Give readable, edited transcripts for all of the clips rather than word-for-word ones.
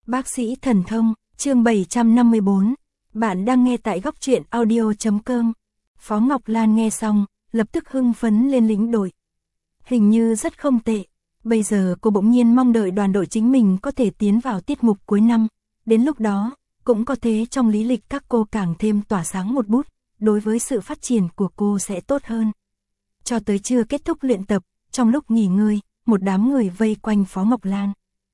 Bác sĩ thần thông, chương 754. Bạn đang nghe tại góc truyện audio.com. Phó Ngọc Lan nghe xong, lập tức hưng phấn lên lĩnh đội. Hình như rất không tệ. Bây giờ cô bỗng nhiên mong đợi đoàn đội chính mình có thể tiến vào tiết mục cuối năm. Đến lúc đó, cũng có thế trong lý lịch các cô càng thêm tỏa sáng một bút. Đối với sự phát triển của cô sẽ tốt hơn. Cho tới trưa kết thúc luyện tập, trong lúc nghỉ ngơi, một đám người vây quanh Phó Ngọc Lan.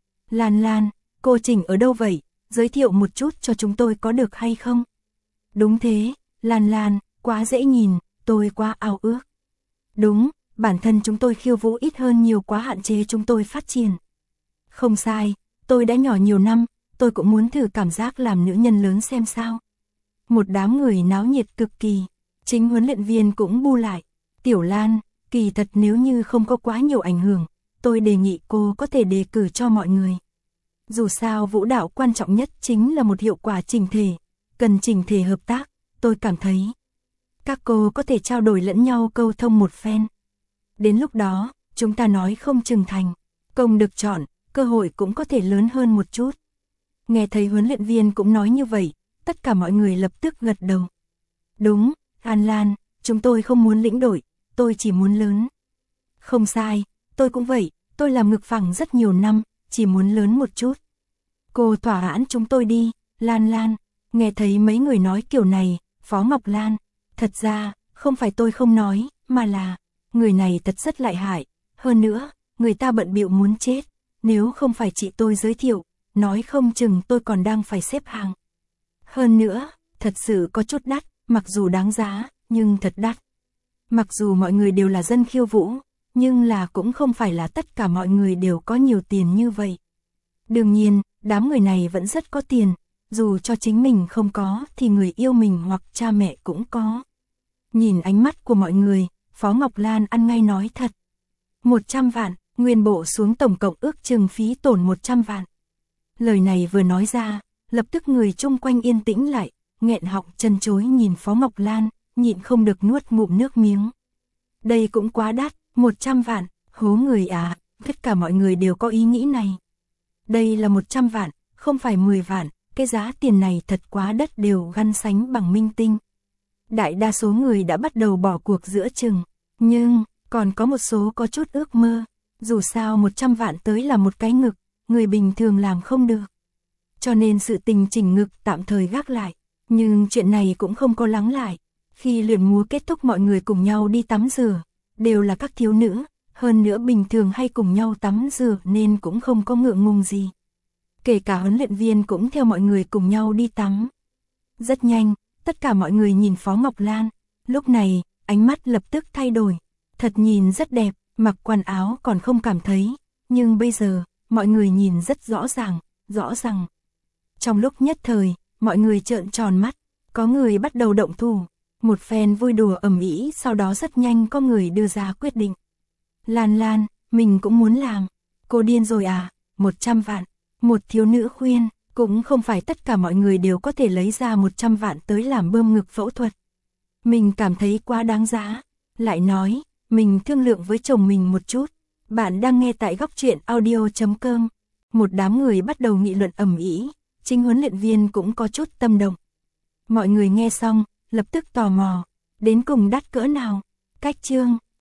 Lan, cô Trình ở đâu vậy? Giới thiệu một chút cho chúng tôi có được hay không? Đúng thế, Lan, quá dễ nhìn, tôi quá ao ước. Đúng, bản thân chúng tôi khiêu vũ ít hơn nhiều quá hạn chế chúng tôi phát triển. Không sai, tôi đã nhỏ nhiều năm, tôi cũng muốn thử cảm giác làm nữ nhân lớn xem sao. Một đám người náo nhiệt cực kỳ, chính huấn luyện viên cũng bu lại. Tiểu Lan, kỳ thật nếu như không có quá nhiều ảnh hưởng, tôi đề nghị cô có thể đề cử cho mọi người. Dù sao vũ đạo quan trọng nhất chính là một hiệu quả chỉnh thể, cần chỉnh thể hợp tác, tôi cảm thấy. Các cô có thể trao đổi lẫn nhau câu thông một phen. Đến lúc đó, chúng ta nói không chừng thành, công được chọn, cơ hội cũng có thể lớn hơn một chút. Nghe thấy huấn luyện viên cũng nói như vậy, tất cả mọi người lập tức gật đầu. Đúng, Lan, chúng tôi không muốn lĩnh đội, tôi chỉ muốn lớn. Không sai, tôi cũng vậy, tôi làm ngực phẳng rất nhiều năm, chỉ muốn lớn một chút. Cô thỏa mãn chúng tôi đi, Lan, nghe thấy mấy người nói kiểu này, Phó Ngọc Lan, thật ra, không phải tôi không nói, mà là, người này thật rất lợi hại, hơn nữa, người ta bận bịu muốn chết, nếu không phải chị tôi giới thiệu, nói không chừng tôi còn đang phải xếp hàng. Hơn nữa, thật sự có chút đắt, mặc dù đáng giá, nhưng thật đắt. Mặc dù mọi người đều là dân khiêu vũ, nhưng là cũng không phải là tất cả mọi người đều có nhiều tiền như vậy. Đương nhiên, đám người này vẫn rất có tiền, dù cho chính mình không có thì người yêu mình hoặc cha mẹ cũng có. Nhìn ánh mắt của mọi người, Phó Ngọc Lan ăn ngay nói thật. 100 vạn, nguyên bộ xuống tổng cộng ước chừng phí tổn 100 vạn. Lời này vừa nói ra, lập tức người chung quanh yên tĩnh lại, nghẹn họng chân chối nhìn Phó Ngọc Lan, nhịn không được nuốt ngụm nước miếng. Đây cũng quá đắt, 100 vạn, hố người à, tất cả mọi người đều có ý nghĩ này. Đây là 100 vạn, không phải 10 vạn, cái giá tiền này thật quá đắt đều ganh sánh bằng minh tinh. Đại đa số người đã bắt đầu bỏ cuộc giữa chừng, nhưng còn có một số có chút ước mơ, dù sao 100 vạn tới là một cái ngực, người bình thường làm không được. Cho nên sự tình chỉnh ngực tạm thời gác lại, nhưng chuyện này cũng không có lắng lại. Khi luyện múa kết thúc mọi người cùng nhau đi tắm rửa, đều là các thiếu nữ, hơn nữa bình thường hay cùng nhau tắm rửa nên cũng không có ngượng ngùng gì. Kể cả huấn luyện viên cũng theo mọi người cùng nhau đi tắm. Rất nhanh, tất cả mọi người nhìn Phó Ngọc Lan, lúc này, ánh mắt lập tức thay đổi, thật nhìn rất đẹp, mặc quần áo còn không cảm thấy, nhưng bây giờ, mọi người nhìn rất rõ ràng. Trong lúc nhất thời, mọi người trợn tròn mắt, có người bắt đầu động thủ. Một phen vui đùa ầm ĩ, sau đó rất nhanh có người đưa ra quyết định. Lan, mình cũng muốn làm. Cô điên rồi à, 100 vạn. Một thiếu nữ khuyên, cũng không phải tất cả mọi người đều có thể lấy ra 100 vạn tới làm bơm ngực phẫu thuật. Mình cảm thấy quá đáng giá. Lại nói, mình thương lượng với chồng mình một chút. Bạn đang nghe tại góc truyện audio.com. Một đám người bắt đầu nghị luận ầm ĩ, chính huấn luyện viên cũng có chút tâm động. Mọi người nghe xong, lập tức tò mò, đến cùng đắt cỡ nào? Cách chương,